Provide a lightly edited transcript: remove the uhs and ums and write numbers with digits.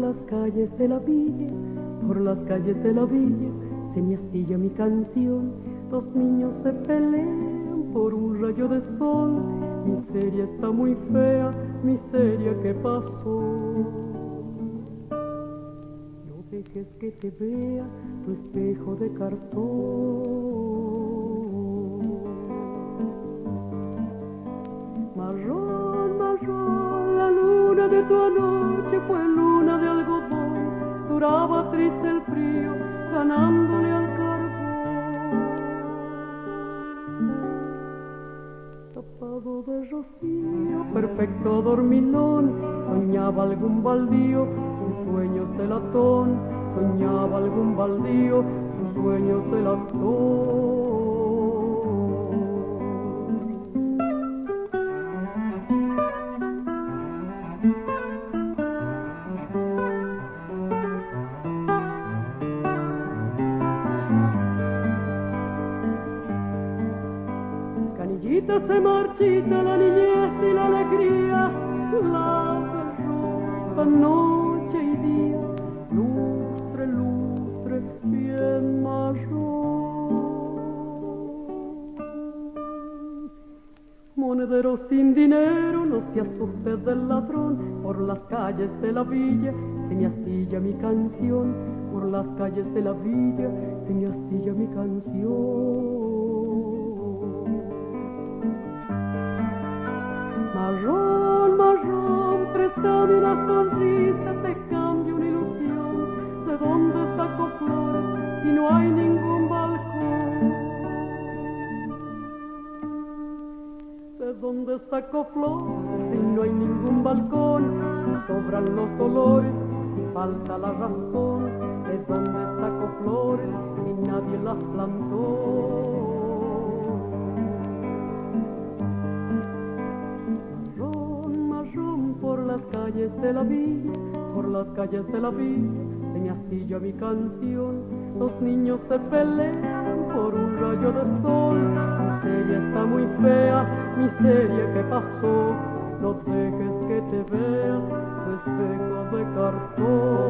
las calles de la villa, por las calles de la villa, se me astilla mi canción. Dos niños se pelean por un rayo de sol. Miseria está muy fea, miseria que pasó. No dejes que te vea tu espejo de cartón. Marrón, marrón, la luna de tu anoche fue luna de algodón. Duraba triste el frío, ganándole al carbón. Tapado de rocío, perfecto dormilón, soñaba algún baldío, sus sueños de latón. Soñaba algún baldío, sus sueños de latón. Canillita se marchita la niñez y la alegría, la derrota noche y día, lustre, lustre, bien marrón. Monedero sin dinero, no se asuste del ladrón, por las calles de la villa se me astilla mi canción, por las calles de la villa se me astilla mi canción. Marrón, marrón, préstame una sonrisa, te cambio una ilusión. ¿De dónde saco flores si no hay ningún balcón? ¿De dónde saco flores si no hay ningún balcón? Si sobran los dolores, si falta la razón. ¿De dónde saco flores si nadie las plantó? Por las calles de la villa, por las calles de la villa, se me astilla mi canción. Los niños se pelean por un rayo de sol. Miseria está muy fea, miseria que pasó. No dejes que te vea tu espejo de cartón.